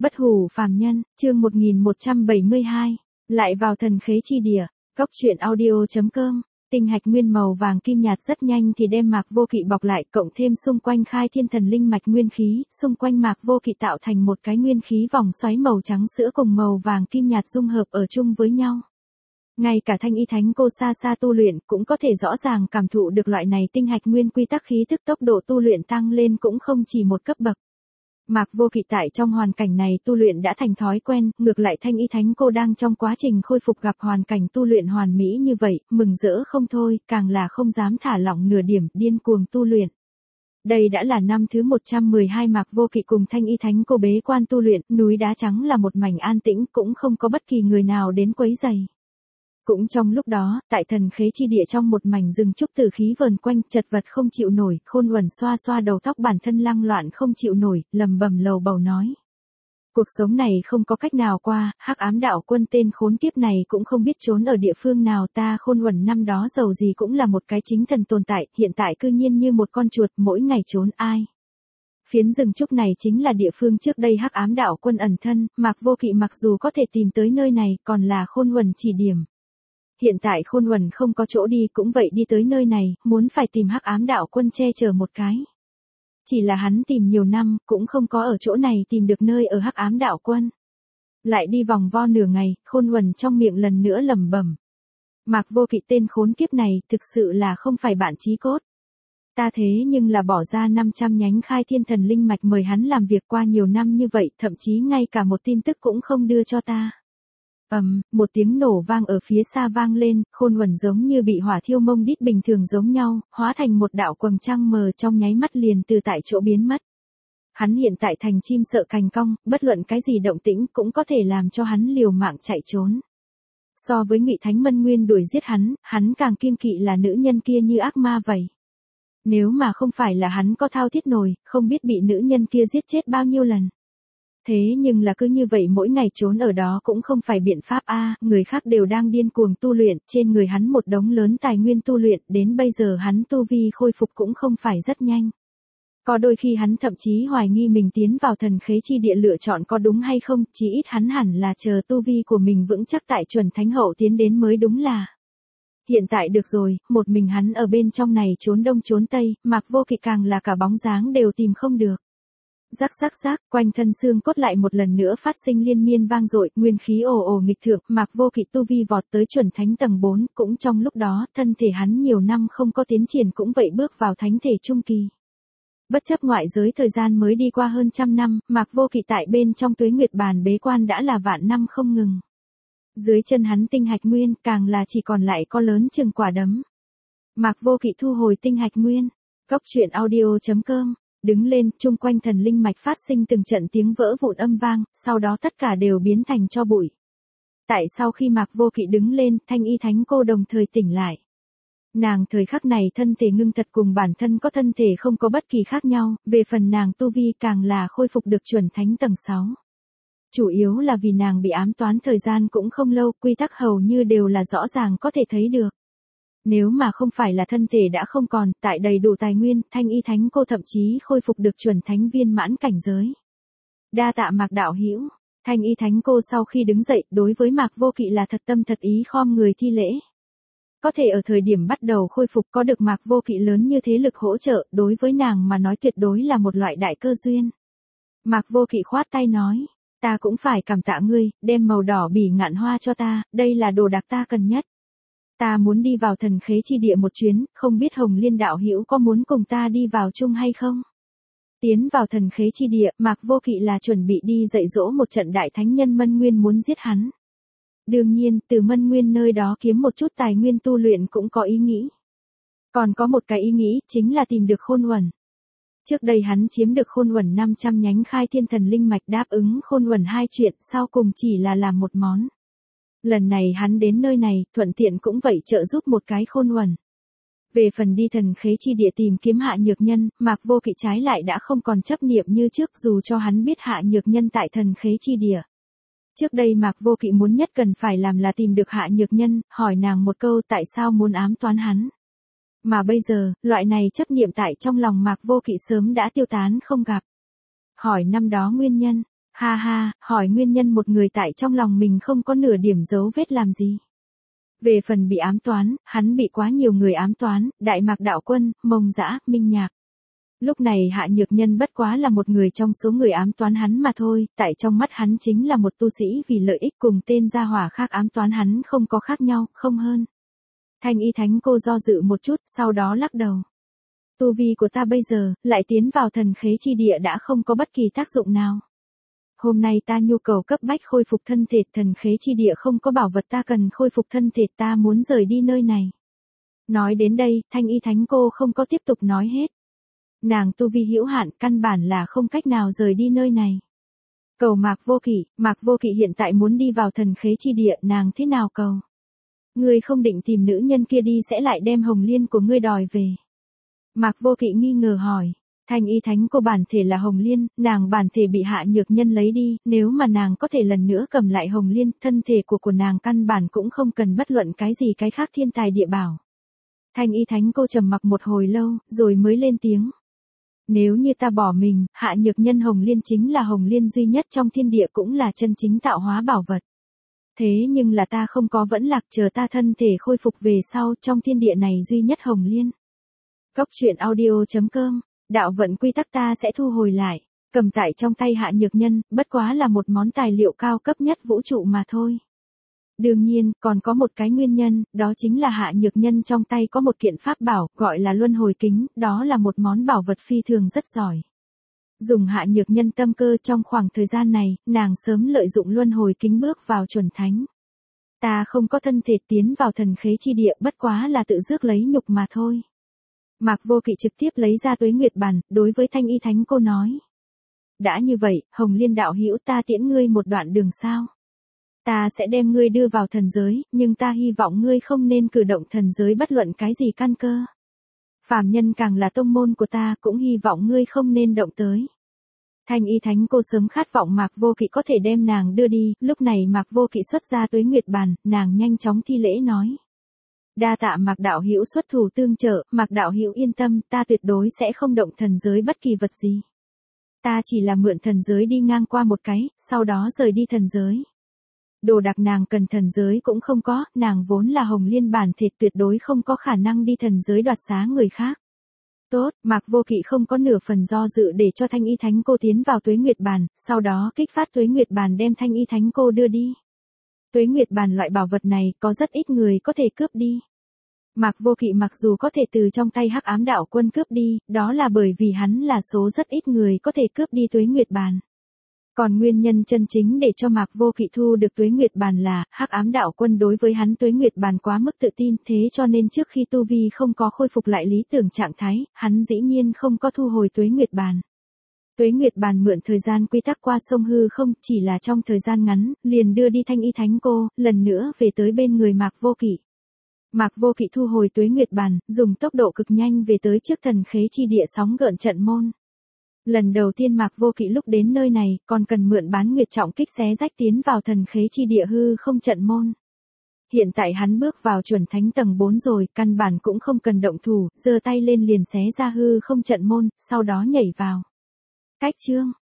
Bất hủ phàm nhân, chương 1172, lại vào thần khế chi địa, Cốc truyện audio.com. Tinh hạch nguyên màu vàng kim nhạt rất nhanh thì đem Mạc Vô Kỵ bọc lại, cộng thêm xung quanh khai thiên thần linh mạch nguyên khí, xung quanh Mạc Vô Kỵ tạo thành một cái nguyên khí vòng xoáy màu trắng sữa cùng màu vàng kim nhạt dung hợp ở chung với nhau. Ngay cả Thanh Y Thánh cô xa xa tu luyện cũng có thể rõ ràng cảm thụ được loại này tinh hạch nguyên quy tắc khí tức, tốc độ tu luyện tăng lên cũng không chỉ một cấp bậc. Mạc Vô Kỵ tại trong hoàn cảnh này tu luyện đã thành thói quen, ngược lại Thanh Y Thánh cô đang trong quá trình khôi phục gặp hoàn cảnh tu luyện hoàn mỹ như vậy, mừng rỡ không thôi, càng là không dám thả lỏng nửa điểm, điên cuồng tu luyện. Đây đã là năm thứ 112 Mạc Vô Kỵ cùng Thanh Y Thánh cô bế quan tu luyện, núi đá trắng là một mảnh an tĩnh, cũng không có bất kỳ người nào đến quấy rầy. Cũng trong lúc đó, tại thần khế chi địa trong một mảnh rừng trúc tử khí vờn quanh, chật vật không chịu nổi, Khôn Uẩn xoa xoa đầu tóc bản thân lăng loạn không chịu nổi, lầm bầm lầu bầu nói. Cuộc sống này không có cách nào qua, Hắc Ám Đạo Quân tên khốn kiếp này cũng không biết trốn ở địa phương nào, ta Khôn Uẩn năm đó dầu gì cũng là một cái chính thần tồn tại, hiện tại cư nhiên như một con chuột mỗi ngày trốn ai. Phiến rừng trúc này chính là địa phương trước đây Hắc Ám Đạo Quân ẩn thân, Mạc Vô Kỵ mặc dù có thể tìm tới nơi này, còn là Khôn Uẩn chỉ điểm. Hiện tại Khôn Uẩn không có chỗ đi cũng vậy đi tới nơi này, muốn phải tìm Hắc Ám Đạo Quân che chở một cái. Chỉ là hắn tìm nhiều năm, cũng không có ở chỗ này tìm được nơi ở Hắc Ám Đạo Quân. Lại đi vòng vo nửa ngày, Khôn Uẩn trong miệng lần nữa lẩm bẩm. Mạc Vô Kỵ tên khốn kiếp này thực sự là không phải bạn chí cốt. Ta thế nhưng là bỏ ra 500 nhánh khai thiên thần linh mạch mời hắn làm việc qua nhiều năm như vậy, thậm chí ngay cả một tin tức cũng không đưa cho ta. Một tiếng nổ vang ở phía xa vang lên, Khôn Uẩn giống như bị hỏa thiêu mông đít bình thường giống nhau, hóa thành một đạo quầng trăng mờ trong nháy mắt liền từ tại chỗ biến mất. Hắn hiện tại thành chim sợ cành cong, bất luận cái gì động tĩnh cũng có thể làm cho hắn liều mạng chạy trốn. So với Ngụy Thánh Mân Nguyên đuổi giết hắn càng kiêng kỵ là nữ nhân kia như ác ma vậy. Nếu mà không phải là hắn có thao thiết nổi, không biết bị nữ nhân kia giết chết bao nhiêu lần. Thế nhưng là cứ như vậy mỗi ngày trốn ở đó cũng không phải biện pháp a, người khác đều đang điên cuồng tu luyện, trên người hắn một đống lớn tài nguyên tu luyện, đến bây giờ hắn tu vi khôi phục cũng không phải rất nhanh. Có đôi khi hắn thậm chí hoài nghi mình tiến vào thần khế chi địa lựa chọn có đúng hay không, chỉ ít hắn hẳn là chờ tu vi của mình vững chắc tại chuẩn thánh hậu tiến đến mới đúng là. Hiện tại được rồi, một mình hắn ở bên trong này trốn đông trốn tây, Mạc Vô Kỵ càng là cả bóng dáng đều tìm không được. Rắc rắc rắc, quanh thân xương cốt lại một lần nữa phát sinh liên miên vang dội, nguyên khí ồ ồ nghịch thượng, Mạc Vô Kỵ tu vi vọt tới chuẩn thánh tầng 4, cũng trong lúc đó, thân thể hắn nhiều năm không có tiến triển cũng vậy bước vào thánh thể trung kỳ. Bất chấp ngoại giới thời gian mới đi qua hơn trăm năm, Mạc Vô Kỵ tại bên trong tuế nguyệt bàn bế quan đã là vạn năm không ngừng. Dưới chân hắn tinh hạch nguyên, càng là chỉ còn lại có lớn chừng quả đấm. Mạc Vô Kỵ thu hồi tinh hạch nguyên. Cốc truyện audio.com. Đứng lên, chung quanh thần linh mạch phát sinh từng trận tiếng vỡ vụn âm vang, sau đó tất cả đều biến thành tro bụi. Tại sau khi Mạc Vô Kỵ đứng lên, Thanh Y Thánh cô đồng thời tỉnh lại. Nàng thời khắc này thân thể ngưng thật cùng bản thân có thân thể không có bất kỳ khác nhau, về phần nàng tu vi càng là khôi phục được chuẩn thánh tầng 6. Chủ yếu là vì nàng bị ám toán thời gian cũng không lâu, quy tắc hầu như đều là rõ ràng có thể thấy được. Nếu mà không phải là thân thể đã không còn, tại đầy đủ tài nguyên, Thanh Y Thánh cô thậm chí khôi phục được chuẩn thánh viên mãn cảnh giới. Đa tạ Mạc đạo hữu. Thanh Y Thánh cô sau khi đứng dậy, đối với Mạc Vô Kỵ là thật tâm thật ý khom người thi lễ. Có thể ở thời điểm bắt đầu khôi phục có được Mạc Vô Kỵ lớn như thế lực hỗ trợ, đối với nàng mà nói tuyệt đối là một loại đại cơ duyên. Mạc Vô Kỵ khoát tay nói, ta cũng phải cảm tạ ngươi, đem màu đỏ bỉ ngạn hoa cho ta, đây là đồ đạc ta cần nhất. Ta muốn đi vào thần khế chi địa một chuyến, không biết Hồng Liên đạo hữu có muốn cùng ta đi vào chung hay không? Tiến vào thần khế chi địa, Mạc Vô Kỵ là chuẩn bị đi dạy dỗ một trận đại thánh nhân Mân Nguyên muốn giết hắn. Đương nhiên, từ Mân Nguyên nơi đó kiếm một chút tài nguyên tu luyện cũng có ý nghĩ. Còn có một cái ý nghĩ, chính là tìm được Khôn Uẩn. Trước đây hắn chiếm được Khôn Uẩn 500 nhánh khai thiên thần linh mạch, đáp ứng Khôn Uẩn 2 chuyện, sau cùng chỉ là làm một món. Lần này hắn đến nơi này, thuận tiện cũng vậy trợ giúp một cái Khôn Uẩn. Về phần đi thần khế chi địa tìm kiếm Hạ Nhược Nhân, Mạc Vô Kỵ trái lại đã không còn chấp niệm như trước, dù cho hắn biết Hạ Nhược Nhân tại thần khế chi địa. Trước đây Mạc Vô Kỵ muốn nhất cần phải làm là tìm được Hạ Nhược Nhân, hỏi nàng một câu tại sao muốn ám toán hắn. Mà bây giờ, loại này chấp niệm tại trong lòng Mạc Vô Kỵ sớm đã tiêu tán không gặp. Hỏi năm đó nguyên nhân, Ha ha, hỏi nguyên nhân một người tại trong lòng mình không có nửa điểm dấu vết làm gì. Về phần bị ám toán, hắn bị quá nhiều người ám toán, Đại Mạc Đạo Quân, Mông Dã, Minh Nhạc. Lúc này Hạ Nhược Nhân bất quá là một người trong số người ám toán hắn mà thôi, tại trong mắt hắn chính là một tu sĩ vì lợi ích cùng tên gia hỏa khác ám toán hắn không có khác nhau, không hơn. Thanh Y Thánh Cô do dự một chút, sau đó lắc đầu. Tu vi của ta bây giờ, lại tiến vào thần khế chi địa đã không có bất kỳ tác dụng nào. Hôm nay ta nhu cầu cấp bách khôi phục thân thể, thần khế chi địa không có bảo vật ta cần khôi phục thân thể, ta muốn rời đi nơi này. Nói đến đây, Thanh Y Thánh Cô không có tiếp tục nói hết. Nàng tu vi hữu hạn, căn bản là không cách nào rời đi nơi này. Cầu Mạc Vô Kỵ hiện tại muốn đi vào thần khế chi địa, nàng thế nào cầu? Ngươi không định tìm nữ nhân kia đi sẽ lại đem hồng liên của ngươi đòi về. Mạc Vô Kỵ nghi ngờ hỏi. Thanh Y Thánh Cô bản thể là hồng liên, nàng bản thể bị Hạ Nhược Nhân lấy đi, nếu mà nàng có thể lần nữa cầm lại hồng liên, thân thể của nàng căn bản cũng không cần bất luận cái gì cái khác thiên tài địa bảo. Thanh Y Thánh Cô trầm mặc một hồi lâu, rồi mới lên tiếng. Nếu như ta bỏ mình, Hạ Nhược Nhân hồng liên chính là hồng liên duy nhất trong thiên địa cũng là chân chính tạo hóa bảo vật. Thế nhưng là ta không có vẫn lạc, chờ ta thân thể khôi phục về sau trong thiên địa này duy nhất hồng liên. Cốc truyện audio.com, đạo vận quy tắc ta sẽ thu hồi lại, cầm tại trong tay Hạ Nhược Nhân, bất quá là một món tài liệu cao cấp nhất vũ trụ mà thôi. Đương nhiên, còn có một cái nguyên nhân, đó chính là Hạ Nhược Nhân trong tay có một kiện pháp bảo, gọi là luân hồi kính, đó là một món bảo vật phi thường rất giỏi. Dùng Hạ Nhược Nhân tâm cơ trong khoảng thời gian này, nàng sớm lợi dụng luân hồi kính bước vào chuẩn thánh. Ta không có thân thể tiến vào thần khế chi địa, bất quá là tự rước lấy nhục mà thôi. Mạc Vô Kỵ trực tiếp lấy ra Tuế Nguyệt Bàn, đối với Thanh Y Thánh Cô nói. Đã như vậy, Hồng Liên đạo hữu ta tiễn ngươi một đoạn đường sao? Ta sẽ đem ngươi đưa vào thần giới, nhưng ta hy vọng ngươi không nên cử động thần giới bất luận cái gì căn cơ. Phàm nhân càng là tông môn của ta, cũng hy vọng ngươi không nên động tới. Thanh Y Thánh Cô sớm khát vọng Mạc Vô Kỵ có thể đem nàng đưa đi, lúc này Mạc Vô Kỵ xuất ra Tuế Nguyệt Bàn, nàng nhanh chóng thi lễ nói. Đa tạ Mạc đạo hữu xuất thủ tương trợ, Mạc đạo hữu yên tâm, ta tuyệt đối sẽ không động thần giới bất kỳ vật gì. Ta chỉ là mượn thần giới đi ngang qua một cái, sau đó rời đi thần giới. Đồ đặc nàng cần thần giới cũng không có, nàng vốn là hồng liên bản thể tuyệt đối không có khả năng đi thần giới đoạt xá người khác. Tốt, Mạc Vô Kỵ không có nửa phần do dự để cho Thanh Y Thánh Cô tiến vào Tuế Nguyệt Bàn, sau đó kích phát Tuế Nguyệt Bàn đem Thanh Y Thánh Cô đưa đi. Tuế Nguyệt Bàn loại bảo vật này có rất ít người có thể cướp đi. Mạc Vô Kỵ mặc dù có thể từ trong tay Hắc Ám Đạo Quân cướp đi, đó là bởi vì hắn là số rất ít người có thể cướp đi Tuế Nguyệt Bàn. Còn nguyên nhân chân chính để cho Mạc Vô Kỵ thu được Tuế Nguyệt Bàn là, Hắc Ám Đạo Quân đối với hắn Tuế Nguyệt Bàn quá mức tự tin, thế cho nên trước khi tu vi không có khôi phục lại lý tưởng trạng thái, hắn dĩ nhiên không có thu hồi Tuế Nguyệt Bàn. Tuế Nguyệt Bàn mượn thời gian quy tắc qua sông hư không, chỉ là trong thời gian ngắn, liền đưa đi Thanh Y Thánh Cô, lần nữa về tới bên người Mạc Vô Kỵ. Mạc Vô Kỵ thu hồi Tuế Nguyệt Bàn, dùng tốc độ cực nhanh về tới trước thần khế chi địa sóng gợn trận môn. Lần đầu tiên Mạc Vô Kỵ lúc đến nơi này, còn cần mượn bán nguyệt trọng kích xé rách tiến vào thần khế chi địa hư không trận môn. Hiện tại hắn bước vào chuẩn thánh tầng 4 rồi, căn bản cũng không cần động thủ, giơ tay lên liền xé ra hư không trận môn, sau đó nhảy vào. Cách chương